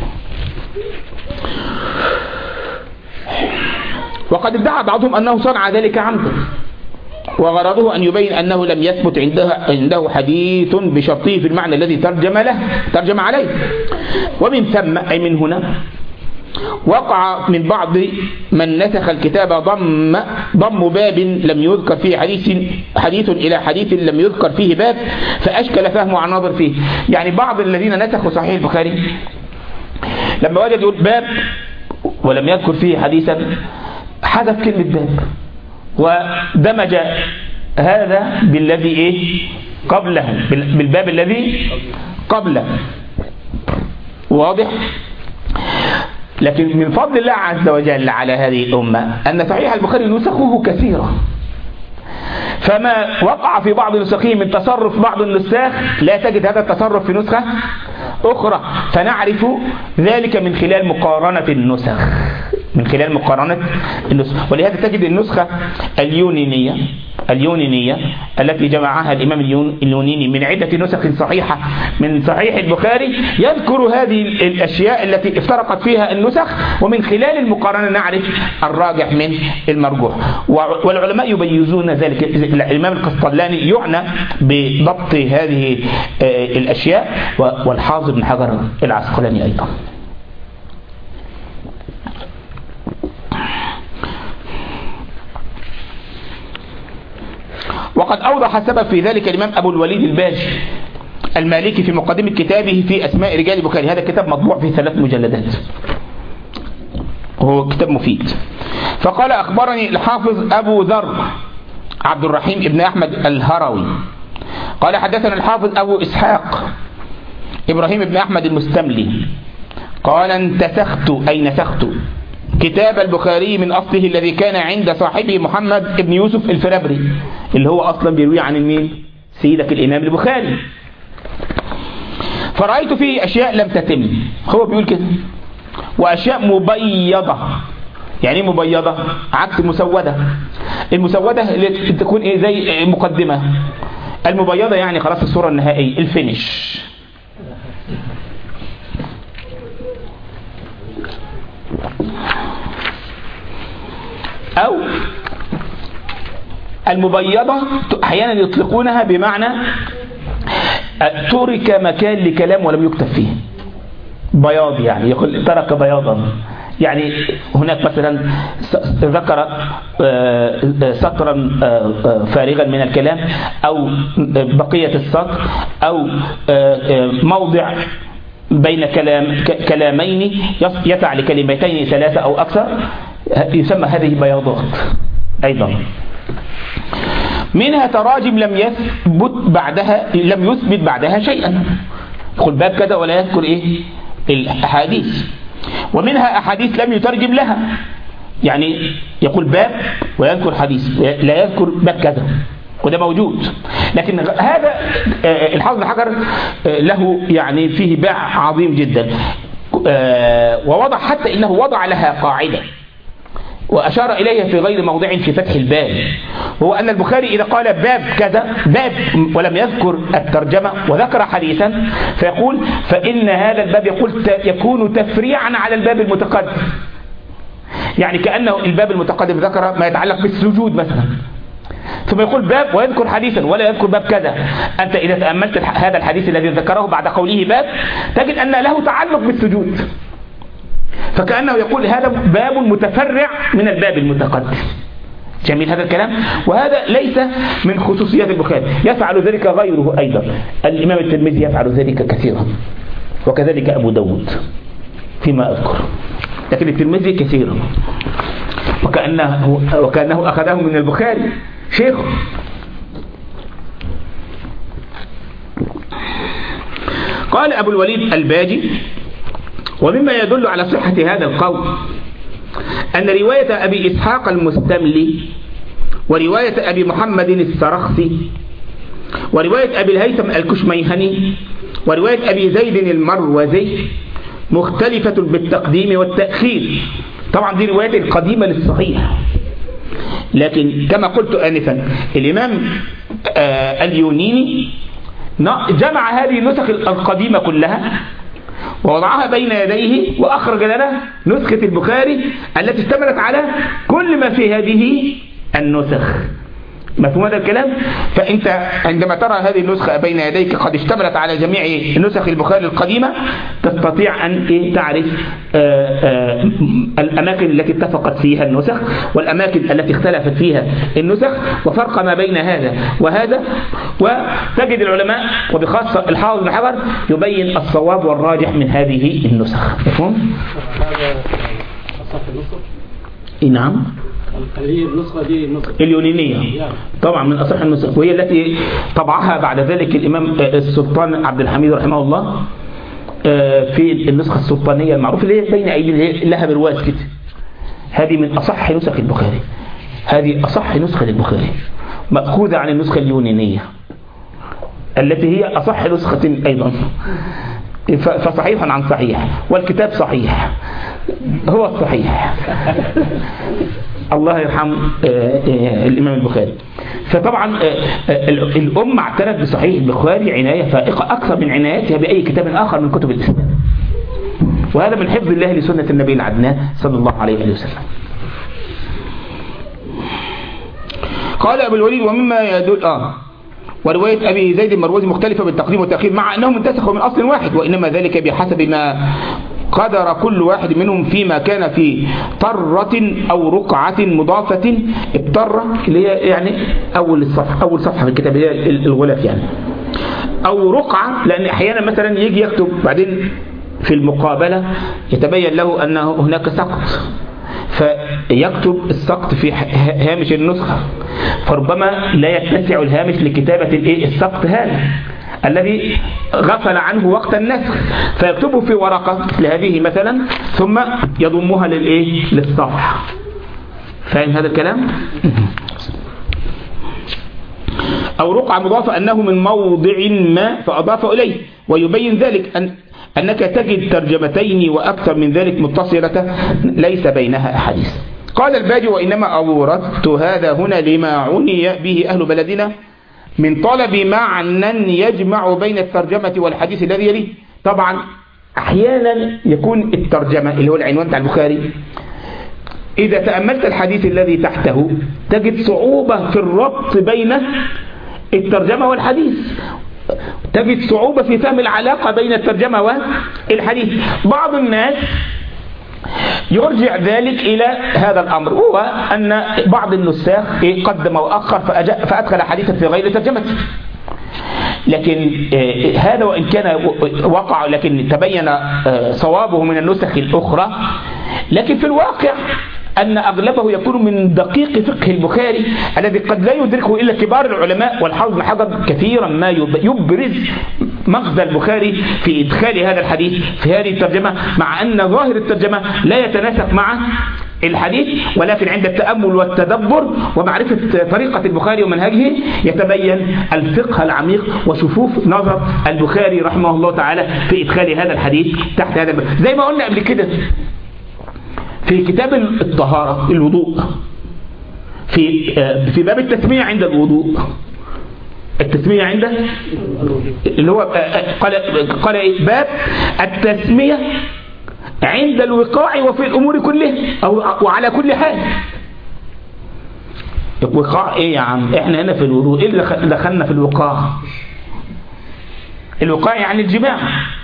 وقد ادعى بعضهم أنه صنع ذلك عمدا، وغرضه أن يبين أنه لم يثبت عنده, عنده حديث بشرطه في المعنى الذي ترجم له ترجم عليه. ومن ثم أي من هنا وقع من بعض من نسخ الكتاب ضم ضم باب لم يذكر فيه حديث حديث إلى حديث لم يذكر فيه باب، فأشكل فهمه عن ناظر فيه. يعني بعض الذين نسخوا صحيح البخاري لما وجد يقول باب ولم يذكر فيه حديثا حذف كلمة باب، ودمج هذا بالذي إيه قبله، بالباب الذي قبله. واضح؟ لكن من فضل الله عز وجل على هذه الأمة أن صحيح البخاري نسخه كثيرة، فما وقع في بعض نسخه من تصرف بعض النساخ لا تجد هذا التصرف في نسخة أخرى، فنعرف ذلك من خلال مقارنة النسخ من خلال مقارنة النسخ. ولهذا تجد النسخة اليونينية اليونينية التي جمعها الإمام اليونيني من عدة نسخ صحيحة من صحيح البخاري يذكر هذه الأشياء التي افترقت فيها النسخ، ومن خلال المقارنة نعرف الراجح من المرجوح. والعلماء يبيزون ذلك. الإمام القسطلاني يعنى بضبط هذه الأشياء، والحافظ بن حجر العسقلاني أيضا. وقد أوضح السبب في ذلك الإمام أبو الوليد الباجي المالكي في مقدمة كتابه في أسماء رجال البخاري. هذا كتاب مطبوع في ثلاث مجلدات، وهو كتاب مفيد. فقال: أخبرني الحافظ أبو ذر عبد الرحيم ابن أحمد الهروي قال: حدثنا الحافظ أبو إسحاق إبراهيم ابن أحمد المستملي قال انتسخت أي نسخت كتاب البخاري من أصله الذي كان عند صاحبه محمد بن يوسف الفرابري، اللي هو أصلا بيروي عن المين؟ سيدك الإمام البخاري. فرأيت فيه أشياء لم تتم، هو بيقول كده، وأشياء مبيضة. يعني ايه مبيضة؟ عكس مسودة. المسودة اللي تكون ايه زي مقدمة، المبيضة يعني خلاص الصورة النهائية الفينش. أو المبيضة أحيانا يطلقونها بمعنى ترك مكان لكلام ولم يكتب فيه، بياض يعني يقول ترك بياضا. يعني هناك مثلا ذكر سطرا فارغا من الكلام، أو بقية السطر، أو موضع بين كلام كلامين يسع لكلمتين ثلاثة أو أكثر، يسمى هذه بياضات أيضا. منها تراجم لم يثبت بعدها لم يثبت بعدها شيئا، يقول باب كذا ولا يذكر إيه الأحاديث. ومنها أحاديث لم يترجم لها، يعني يقول باب ويذكر حديث لا يذكر باب كذا، وده موجود. لكن هذا الحافظ بن حجر له يعني فيه باع عظيم جدا، ووضع حتى إنه وضع لها قاعدة وأشار إليها في غير موضع في فتح الباب، وهو أن البخاري إذا قال باب كذا باب ولم يذكر الترجمة وذكر حديثا، فيقول فإن هذا الباب يقول يكون تفريعا على الباب المتقدم. يعني كأنه الباب المتقدم ذكر ما يتعلق بالسجود مثلا، ثم يقول باب ويذكر حديثا ولا يذكر باب كذا. أنت إذا تأملت هذا الحديث الذي ذكره بعد قوله باب تجد أن له تعلق بالسجود، فكأنه يقول هذا باب متفرع من الباب المتقدم. جميل هذا الكلام، وهذا ليس من خصوصيات البخاري، يفعل ذلك غيره أيضا. الإمام الترمذي يفعل ذلك كثيرا، وكذلك أبو داود فيما أذكر، لكن الترمذي كثيرا، وكأنه, وكأنه أخذه من البخاري شيخ. قال أبو الوليد الباجي: ومما يدل على صحة هذا القول أن رواية أبي إسحاق المستملي ورواية أبي محمد السرخسي ورواية أبي الهيثم الكشميهني ورواية أبي زيد المروزي مختلفة بالتقديم والتأخير. طبعا دي رواية القديمة للصحيح، لكن كما قلت آنفا الإمام آه اليونيني جمع هذه النسخ القديمة كلها ووضعها بين يديه، وأخرج لنا نسخة البخاري التي اشتملت على كل ما في هذه النسخ. مفهوم هذا الكلام؟ فأنت عندما ترى هذه النسخة بين يديك قد اشتملت على جميع نسخ البخاري القديمة، تستطيع أن تعرف الأماكن التي اتفقت فيها النسخ والأماكن التي اختلفت فيها النسخ، وفرق ما بين هذا وهذا. وتجد العلماء وبخاصة الحافظ بن حجر يبين الصواب والراجح من هذه النسخ. مفهوم؟ هذا أصح النسخ؟ نعم، النسخة دي النسخة اليونانية طبعا من أصح النسخ، وهي التي طبعها بعد ذلك الإمام السلطان عبد الحميد رحمه الله في النسخة السلطانية المعروفة اللي هي بين أيدي لها برواز كده. هذه من أصح نسخ البخاري، هذه أصح نسخة للبخاري مأخوذة عن النسخة اليونانية التي هي أصح نسخة أيضا، فصحيح عن صحيح، والكتاب صحيح هو الصحيح. الله يرحم الإمام البخاري. فطبعا الأمة اعتنت بصحيح البخاري عناية فائقة أكثر من عنايتها بأي كتاب آخر من كتب الإسلام، وهذا من حفظ الله لسنة النبي العدنان صلى الله عليه وسلم. قال أبو الوليد: ومما يدل آه ورواية أبي زيد المروزي مختلفة بالتقديم والتأخير مع أنهم انتسخوا من أصل واحد، وإنما ذلك بحسب ما قدر كل واحد منهم فيما كان في طرة أو رقعة مضافة. الطرة اللي هي يعني أول الصفحة أول صفحة في الكتاب هي الغلاف يعني، أو رقعة، لأن أحيانا مثلا يجي يكتب بعدين في المقابلة يتبين له أن هناك سقط، فيكتب السقط في هامش النسخة، فربما لا يتسع الهامش لكتابة السقط هذا، الذي غفل عنه وقت النسخ، فيكتبه في ورقة لهذه مثلا ثم يضمها للإيه؟ للصفحة. فاهم هذا الكلام؟ أو رقعة مضافة أنه من موضع ما فأضاف إليه، ويبين ذلك أن أنك تجد ترجمتين وأكثر من ذلك متصلة ليس بينها أحاديث. قال الباجي: وإنما أوردت هذا هنا لما عني به أهل بلدنا من طلب معنى يجمع بين الترجمة والحديث الذي يليه. طبعا أحيانا يكون الترجمة اللي هو العنوان بتاع البخاري إذا تأملت الحديث الذي تحته تجد صعوبة في الربط بين الترجمة والحديث، تجد صعوبة في فهم العلاقة بين الترجمة والحديث. بعض الناس يرجع ذلك إلى هذا الأمر، هو أن بعض النساخ قدم وأخر فأدخل حديثا في غير ترجمته. لكن هذا وإن كان وقع لكن تبين صوابه من النسخ الأخرى، لكن في الواقع أن أغلبه يكون من دقيق فقه البخاري الذي قد لا يدركه إلا كبار العلماء. والحافظ بن حجر كثيرا ما يبرز مغزى البخاري في إدخال هذا الحديث في هذه الترجمة، مع أن ظاهر الترجمة لا يتناسق مع الحديث، ولكن عند التأمل والتدبر ومعرفة طريقة البخاري ومنهجه يتبين الفقه العميق وشفوف نظر البخاري رحمه الله تعالى في إدخال هذا الحديث تحت هذا الباب. زي ما قلنا قبل كده في كتاب الطهارة الوضوء في في باب التسمية عند الوضوء، التسمية عند اللي هو قال قال باب التسمية عند الوقاع وفي الأمور كلها أو وعلى كل حال. الوقاع إيه يا عم؟ إحنا هنا في الوضوء إيه اللي دخلنا في الوقاع؟ الوقاع يعني الجماع.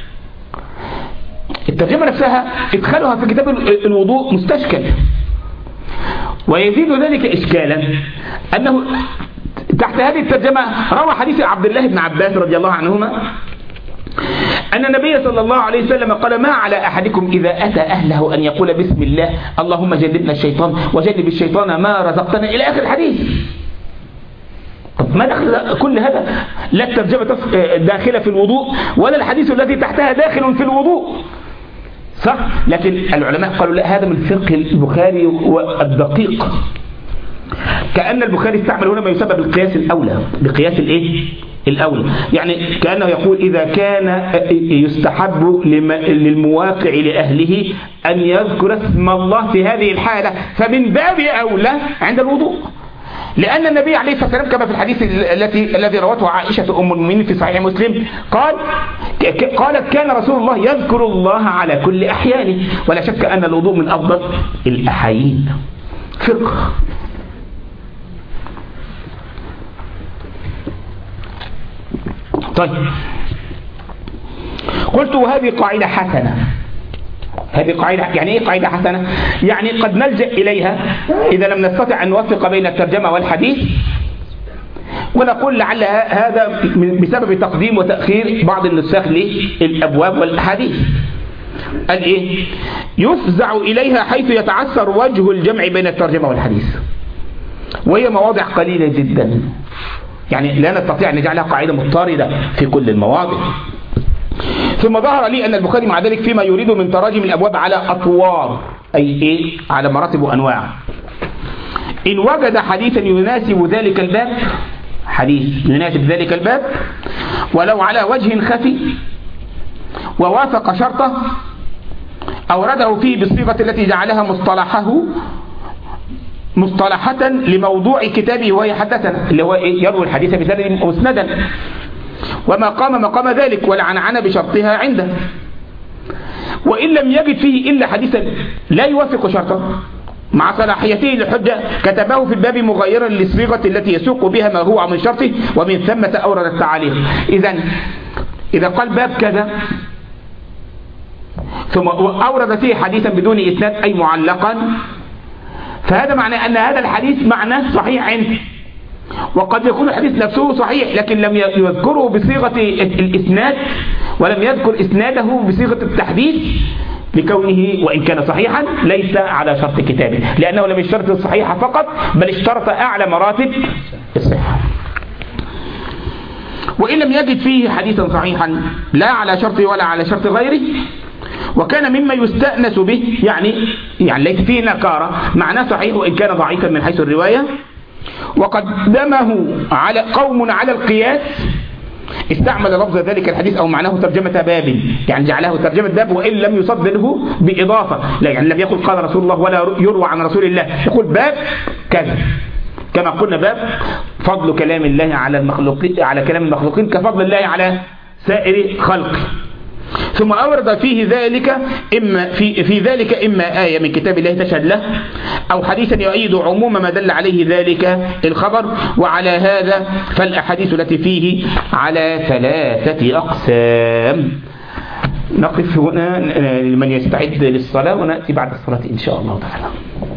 الترجمة نفسها ادخالها في كتاب الوضوء مستشكل، ويزيد ذلك إشكالا أنه تحت هذه الترجمة روى حديث عبد الله بن عباس رضي الله عنهما أن النبي صلى الله عليه وسلم قال: ما على أحدكم إذا أتى أهله أن يقول بسم الله اللهم جنبنا الشيطان وجنب الشيطان ما رزقتنا إلى آخر الحديث. طب ما دخل كل هذا؟ لا الترجمة داخلة في الوضوء ولا الحديث الذي تحتها داخل في الوضوء، صح؟ لكن العلماء قالوا لا، هذا من فقه البخاري والدقيق، كأن البخاري استعمل هنا ما يسمى بالقياس الأولى، بقياس الإيه؟ الأولى. يعني كأنه يقول إذا كان يستحب للمواقع لأهله أن يذكر اسم الله في هذه الحالة فمن باب أولى عند الوضوء، لأن النبي عليه الصلاة والسلام كما في الحديث التي الذي روته عائشة أم المؤمنين في صحيح مسلم قال قالت: كان رسول الله يذكر الله على كل أحيانه. ولا شك أن الوضوء من أفضل الأحايين. فقه. طيب، قلت وهذه قاعدة حسنة. هذه قاعدة يعني ايه قاعدة حسنة؟ يعني قد نلجأ إليها إذا لم نستطع أن نوفق بين الترجمة والحديث، ونقول لعل هذا بسبب تقديم وتأخير بعض النساخ للأبواب والأحاديث. قال إيه؟ يفزع إليها حيث يتعثر وجه الجمع بين الترجمة والحديث، وهي مواضع قليلة جدا، يعني لا نستطيع أن نجعلها قاعدة مضطردة في كل المواضع. ثم ظهر لي أن البخاري مع ذلك فيما يريد من تراجم الأبواب على أطوار، أي إيه؟ على مراتب وأنواع. إن وجد حديثا يناسب ذلك الباب، حديث يناسب ذلك الباب ولو على وجه خفي ووافق شرطه أورده فيه بالصيغة التي جعلها مصطلحه مصطلحة لموضوع كتابه وهي حدثنا، اللي هو إيه؟ يروي الحديث بسند مسندا وما قام مقام ذلك ولا عنعن بشرطها عنده. وإن لم يجد فيه إلا حديثا لا يوافق شرطه مع صلاحيته للحجة كتبه في الباب مغيرا للصيغة التي يسوق بها ما هو من شرطه، ومن ثمة أورد التعاليق. إذن إذا قال باب كذا ثم أورد فيه حديثا بدون إسناد أي معلقا، فهذا معناه أن هذا الحديث معناه صحيح عنده، وقد يكون الحديث نفسه صحيح لكن لم يذكره بصيغة الإسناد ولم يذكر إسناده بصيغة التحديث، لكونه وإن كان صحيحا ليس على شرط كتابه، لأنه لم يشترط الصحيحة فقط بل اشترط أعلى مراتب الصحة. وإن لم يجد فيه حديثا صحيحا لا على شرطه ولا على شرط غيره، وكان مما يستأنس به، يعني يعني ليس فيه نكارة، معناه صحيح وإن كان ضعيفا من حيث الرواية، وقدمه على قوم على القياس، استعمل لفظ ذلك الحديث أو معناه ترجمة باب، يعني جعله ترجمة باب وإن لم يصدره بإضافة، لا يعني لم يقل قال رسول الله ولا يروى عن رسول الله، يقول باب كذا، كما قلنا باب فضل كلام الله على المخلوقين، على كلام المخلوقين كفضل الله على سائر خلقه. ثم أورد فيه ذلك إما في في ذلك إما آية من كتاب الله تشهد له، أو حديثا يؤيد عموم ما دل عليه ذلك الخبر. وعلى هذا فالأحاديث التي فيه على ثلاثة أقسام. نقف هنا لمن يستعد للصلاة ونأتي بعد الصلاة إن شاء الله تعالى.